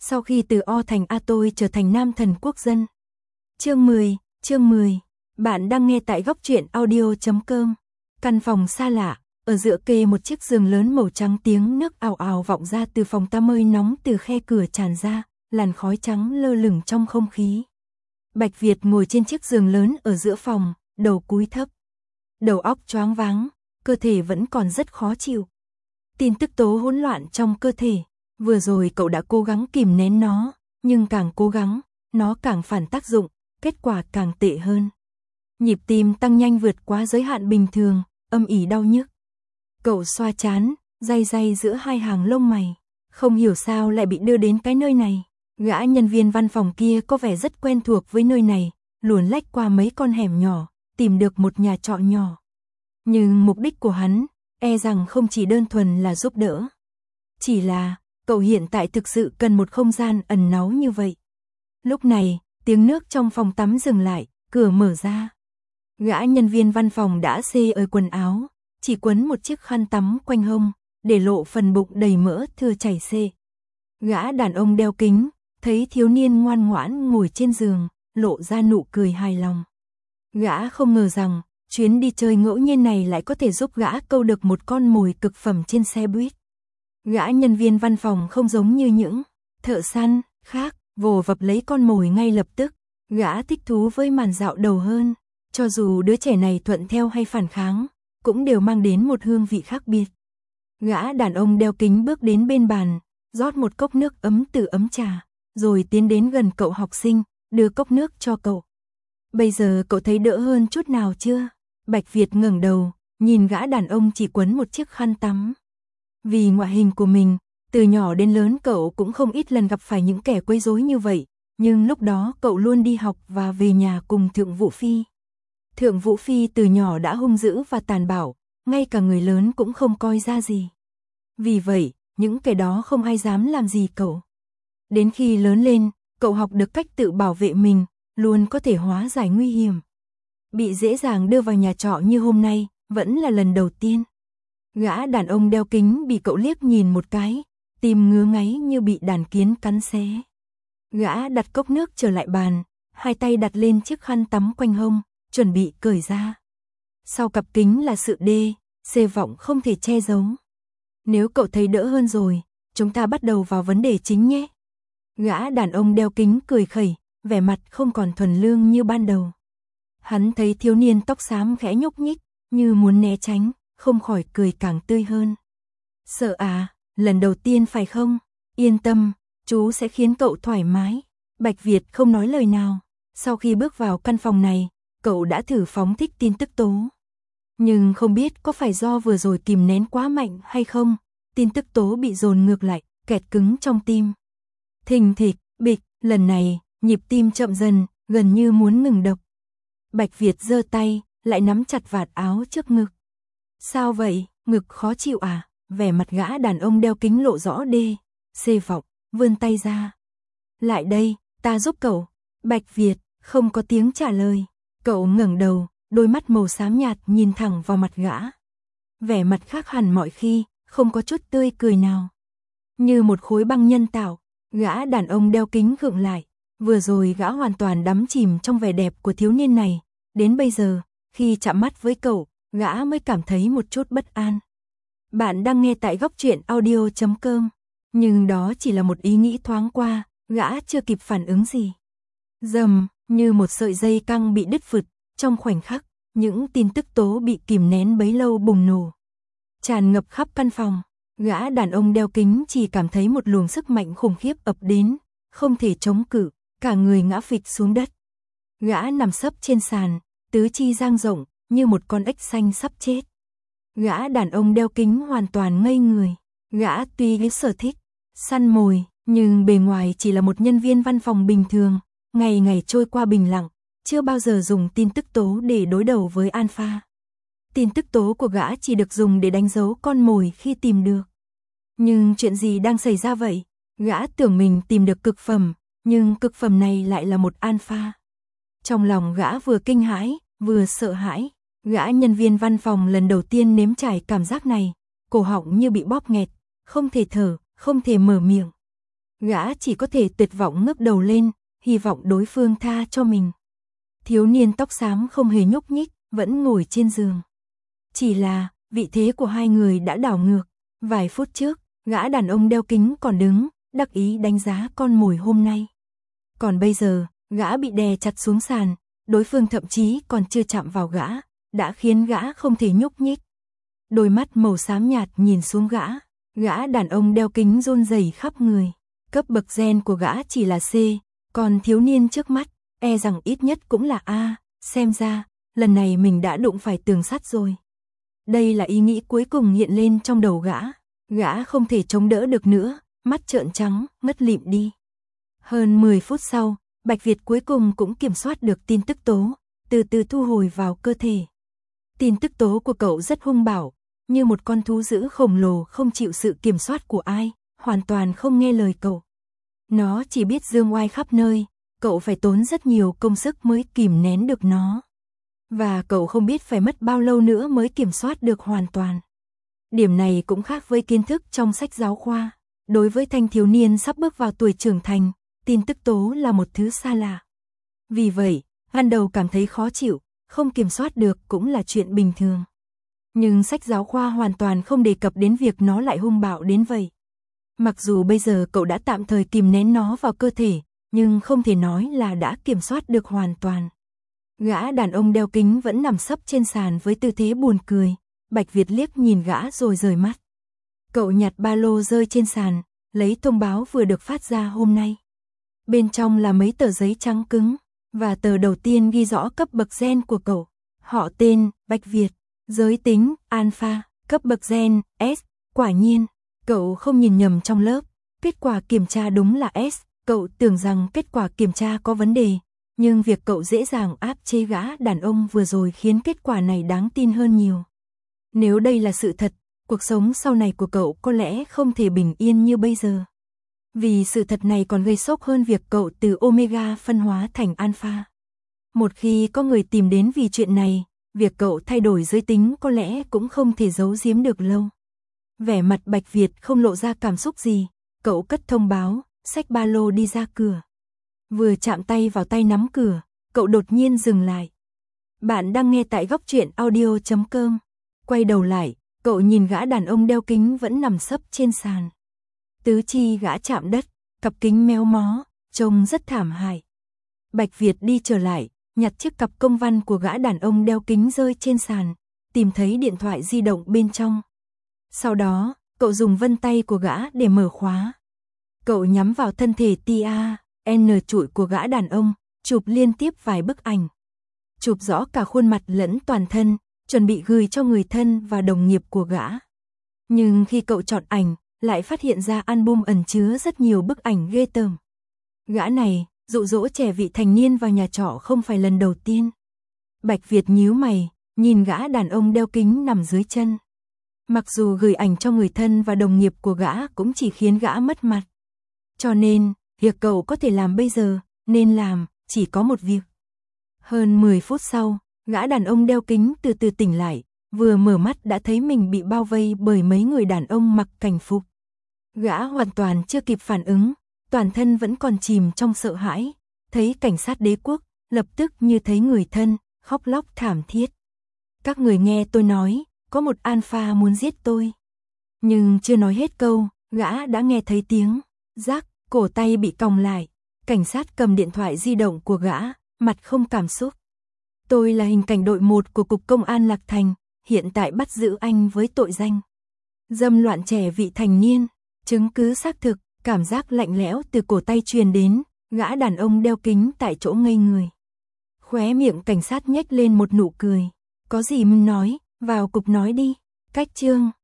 Sau khi từ O thành A tôi trở thành nam thần quốc dân. Chương 10. Bạn đang nghe tại góc truyện audio.com. Căn phòng xa lạ, ở giữa kề một chiếc giường lớn màu trắng, tiếng nước ào ào vọng ra từ phòng tắm, hơi nóng từ khe cửa tràn ra, làn khói trắng lơ lửng trong không khí. Bạch Việt ngồi trên chiếc giường lớn ở giữa phòng, đầu cúi thấp. Đầu óc choáng váng, cơ thể vẫn còn rất khó chịu. Tin tức tố hỗn loạn trong cơ thể. Vừa rồi cậu đã cố gắng kìm nén nó, nhưng càng cố gắng, nó càng phản tác dụng, kết quả càng tệ hơn. Nhịp tim tăng nhanh vượt quá giới hạn bình thường, âm ỉ đau nhức. Cậu xoa trán, day day giữa hai hàng lông mày, không hiểu sao lại bị đưa đến cái nơi này. Gã nhân viên văn phòng kia có vẻ rất quen thuộc với nơi này, luồn lách qua mấy con hẻm nhỏ, tìm được một nhà trọ nhỏ. Nhưng mục đích của hắn, e rằng không chỉ đơn thuần là giúp đỡ. Chỉ là, cậu hiện tại thực sự cần một không gian ẩn náu như vậy. Lúc này, tiếng nước trong phòng tắm dừng lại, cửa mở ra. Gã nhân viên văn phòng đã xê ơi quần áo, chỉ quấn một chiếc khăn tắm quanh hông, để lộ phần bụng đầy mỡ thưa chảy xê. Gã đàn ông đeo kính, thấy thiếu niên ngoan ngoãn ngồi trên giường, lộ ra nụ cười hài lòng. Gã không ngờ rằng, chuyến đi chơi ngẫu nhiên này lại có thể giúp gã câu được một con mồi cực phẩm trên xe buýt. Gã nhân viên văn phòng không giống như những thợ săn khác, vồ vập lấy con mồi ngay lập tức. Gã thích thú với màn dạo đầu hơn, cho dù đứa trẻ này thuận theo hay phản kháng, cũng đều mang đến một hương vị khác biệt. Gã đàn ông đeo kính bước đến bên bàn, rót một cốc nước ấm từ ấm trà, rồi tiến đến gần cậu học sinh, đưa cốc nước cho cậu. Bây giờ cậu thấy đỡ hơn chút nào chưa? Bạch Việt ngẩng đầu, nhìn gã đàn ông chỉ quấn một chiếc khăn tắm. Vì ngoại hình của mình, từ nhỏ đến lớn cậu cũng không ít lần gặp phải những kẻ quấy rối như vậy, nhưng lúc đó cậu luôn đi học và về nhà cùng Thượng Vũ Phi. Thượng Vũ Phi từ nhỏ đã hung dữ và tàn bạo, ngay cả người lớn cũng không coi ra gì. Vì vậy, những kẻ đó không ai dám làm gì cậu. Đến khi lớn lên, cậu học được cách tự bảo vệ mình, luôn có thể hóa giải nguy hiểm. Bị dễ dàng đưa vào nhà trọ như hôm nay, vẫn là lần đầu tiên. Gã đàn ông đeo kính bị cậu liếc nhìn một cái, tim ngứa ngáy như bị đàn kiến cắn xé. Gã đặt cốc nước trở lại bàn, hai tay đặt lên chiếc khăn tắm quanh hông, chuẩn bị cởi ra. Sau cặp kính là sự xê vọng không thể che giấu. Nếu cậu thấy đỡ hơn rồi, chúng ta bắt đầu vào vấn đề chính nhé. Gã đàn ông đeo kính cười khẩy, vẻ mặt không còn thuần lương như ban đầu. Hắn thấy thiếu niên tóc xám khẽ nhúc nhích, như muốn né tránh, không khỏi cười càng tươi hơn. Sợ à, lần đầu tiên phải không? Yên tâm, chú sẽ khiến cậu thoải mái. Bạch Việt không nói lời nào. Sau khi bước vào căn phòng này, cậu đã thử phóng thích tin tức tố. Nhưng không biết có phải do vừa rồi kìm nén quá mạnh hay không, tin tức tố bị dồn ngược lại, kẹt cứng trong tim. Thình thịch, bịch, lần này, nhịp tim chậm dần, gần như muốn ngừng đập. Bạch Việt giơ tay, lại nắm chặt vạt áo trước ngực. Sao vậy, ngực khó chịu à? Vẻ mặt gã đàn ông đeo kính lộ rõ xê vọng, vươn tay ra. Lại đây, ta giúp cậu. Bạch Việt không có tiếng trả lời. Cậu ngẩng đầu, đôi mắt màu xám nhạt nhìn thẳng vào mặt gã. Vẻ mặt khác hẳn mọi khi, không có chút tươi cười nào. Như một khối băng nhân tạo, gã đàn ông đeo kính gượng lại. Vừa rồi gã hoàn toàn đắm chìm trong vẻ đẹp của thiếu niên này. Đến bây giờ, khi chạm mắt với cậu, gã mới cảm thấy một chút bất an. Bạn đang nghe tại góc truyện audio.com. Nhưng đó chỉ là một ý nghĩ thoáng qua, gã chưa kịp phản ứng gì. Rầm, như một sợi dây căng bị đứt phụt, trong khoảnh khắc, những tin tức tố bị kìm nén bấy lâu bùng nổ. Tràn ngập khắp căn phòng, gã đàn ông đeo kính chỉ cảm thấy một luồng sức mạnh khủng khiếp ập đến, không thể chống cự, cả người ngã phịch xuống đất. Gã nằm sấp trên sàn, tứ chi dang rộng, như một con ếch xanh sắp chết. Gã đàn ông đeo kính hoàn toàn ngây người. Gã tuy sở thích săn mồi, nhưng bề ngoài chỉ là một nhân viên văn phòng bình thường, ngày ngày trôi qua bình lặng, chưa bao giờ dùng tin tức tố để đối đầu với Alpha. Tin tức tố của gã chỉ được dùng để đánh dấu con mồi khi tìm được. Nhưng chuyện gì đang xảy ra vậy? Gã tưởng mình tìm được cực phẩm, nhưng cực phẩm này lại là một Alpha. Trong lòng gã vừa kinh hãi, vừa sợ hãi. Gã nhân viên văn phòng lần đầu tiên nếm trải cảm giác này, cổ họng như bị bóp nghẹt, không thể thở, không thể mở miệng. Gã chỉ có thể tuyệt vọng ngước đầu lên, hy vọng đối phương tha cho mình. Thiếu niên tóc xám không hề nhúc nhích, vẫn ngồi trên giường. Chỉ là, vị thế của hai người đã đảo ngược. Vài phút trước, gã đàn ông đeo kính còn đứng, đắc ý đánh giá con mồi hôm nay. Còn bây giờ, gã bị đè chặt xuống sàn, đối phương thậm chí còn chưa chạm vào gã, đã khiến gã không thể nhúc nhích. Đôi mắt màu xám nhạt nhìn xuống gã đàn ông đeo kính run rẩy khắp người. Cấp bậc gen của gã chỉ là C, còn thiếu niên trước mắt, e rằng ít nhất cũng là A, xem ra, lần này mình đã đụng phải tường sắt rồi. Đây là ý nghĩ cuối cùng hiện lên trong đầu gã không thể chống đỡ được nữa, mắt trợn trắng, ngất lịm đi. Hơn 10 phút sau, Bạch Việt cuối cùng cũng kiểm soát được tin tức tố, từ từ thu hồi vào cơ thể. Tin tức tố của cậu rất hung bạo, như một con thú dữ khổng lồ không chịu sự kiểm soát của ai, hoàn toàn không nghe lời cậu. Nó chỉ biết dương oai khắp nơi, cậu phải tốn rất nhiều công sức mới kìm nén được nó. Và cậu không biết phải mất bao lâu nữa mới kiểm soát được hoàn toàn. Điểm này cũng khác với kiến thức trong sách giáo khoa. Đối với thanh thiếu niên sắp bước vào tuổi trưởng thành, tin tức tố là một thứ xa lạ. Vì vậy, ban đầu cảm thấy khó chịu, không kiểm soát được cũng là chuyện bình thường. Nhưng sách giáo khoa hoàn toàn không đề cập đến việc nó lại hung bạo đến vậy. Mặc dù bây giờ cậu đã tạm thời kìm nén nó vào cơ thể, nhưng không thể nói là đã kiểm soát được hoàn toàn. Gã đàn ông đeo kính vẫn nằm sấp trên sàn với tư thế buồn cười. Bạch Việt liếc nhìn gã rồi rời mắt. Cậu nhặt ba lô rơi trên sàn, lấy thông báo vừa được phát ra hôm nay. Bên trong là mấy tờ giấy trắng cứng, và tờ đầu tiên ghi rõ cấp bậc gen của cậu. Họ tên, Bạch Việt, giới tính, Alpha, cấp bậc gen, S. Quả nhiên, cậu không nhìn nhầm trong lớp. Kết quả kiểm tra đúng là S. Cậu tưởng rằng kết quả kiểm tra có vấn đề, nhưng việc cậu dễ dàng áp chế gã đàn ông vừa rồi khiến kết quả này đáng tin hơn nhiều. Nếu đây là sự thật, cuộc sống sau này của cậu có lẽ không thể bình yên như bây giờ. Vì sự thật này còn gây sốc hơn việc cậu từ Omega phân hóa thành Alpha. Một khi có người tìm đến vì chuyện này, việc cậu thay đổi giới tính có lẽ cũng không thể giấu giếm được lâu. Vẻ mặt Bạch Việt không lộ ra cảm xúc gì, cậu cất thông báo, xách ba lô đi ra cửa. Vừa chạm tay vào tay nắm cửa, cậu đột nhiên dừng lại. Bạn đang nghe tại góc truyện audio.com. Quay đầu lại, cậu nhìn gã đàn ông đeo kính vẫn nằm sấp trên sàn. Tứ chi gã chạm đất, cặp kính méo mó, trông rất thảm hại. Bạch Việt đi trở lại, nhặt chiếc cặp công văn của gã đàn ông đeo kính rơi trên sàn, tìm thấy điện thoại di động bên trong. Sau đó, cậu dùng vân tay của gã để mở khóa. Cậu nhắm vào thân thể N trụi của gã đàn ông, chụp liên tiếp vài bức ảnh. Chụp rõ cả khuôn mặt lẫn toàn thân, chuẩn bị gửi cho người thân và đồng nghiệp của gã. Nhưng khi cậu chọn ảnh, lại phát hiện ra album ẩn chứa rất nhiều bức ảnh ghê tởm. Gã này, dụ dỗ trẻ vị thành niên vào nhà trọ không phải lần đầu tiên. Bạch Việt nhíu mày, nhìn gã đàn ông đeo kính nằm dưới chân. Mặc dù gửi ảnh cho người thân và đồng nghiệp của gã cũng chỉ khiến gã mất mặt. Cho nên, việc cậu có thể làm bây giờ, nên làm, chỉ có một việc. Hơn 10 phút sau, gã đàn ông đeo kính từ từ tỉnh lại, vừa mở mắt đã thấy mình bị bao vây bởi mấy người đàn ông mặc cảnh phục. Gã hoàn toàn chưa kịp phản ứng, toàn thân vẫn còn chìm trong sợ hãi, thấy cảnh sát đế quốc, lập tức như thấy người thân, khóc lóc thảm thiết. Các người nghe tôi nói, có một Alpha muốn giết tôi. Nhưng chưa nói hết câu, gã đã nghe thấy tiếng rắc, cổ tay bị còng lại. Cảnh sát cầm điện thoại di động của gã, mặt không cảm xúc. Tôi là hình cảnh đội 1 của Cục Công an Lạc Thành, hiện tại bắt giữ anh với tội danh dâm loạn trẻ vị thành niên. Chứng cứ xác thực, cảm giác lạnh lẽo từ cổ tay truyền đến, gã đàn ông đeo kính tại chỗ ngây người. Khóe miệng cảnh sát nhếch lên một nụ cười. Có gì mình nói, vào cục nói đi. Cách chương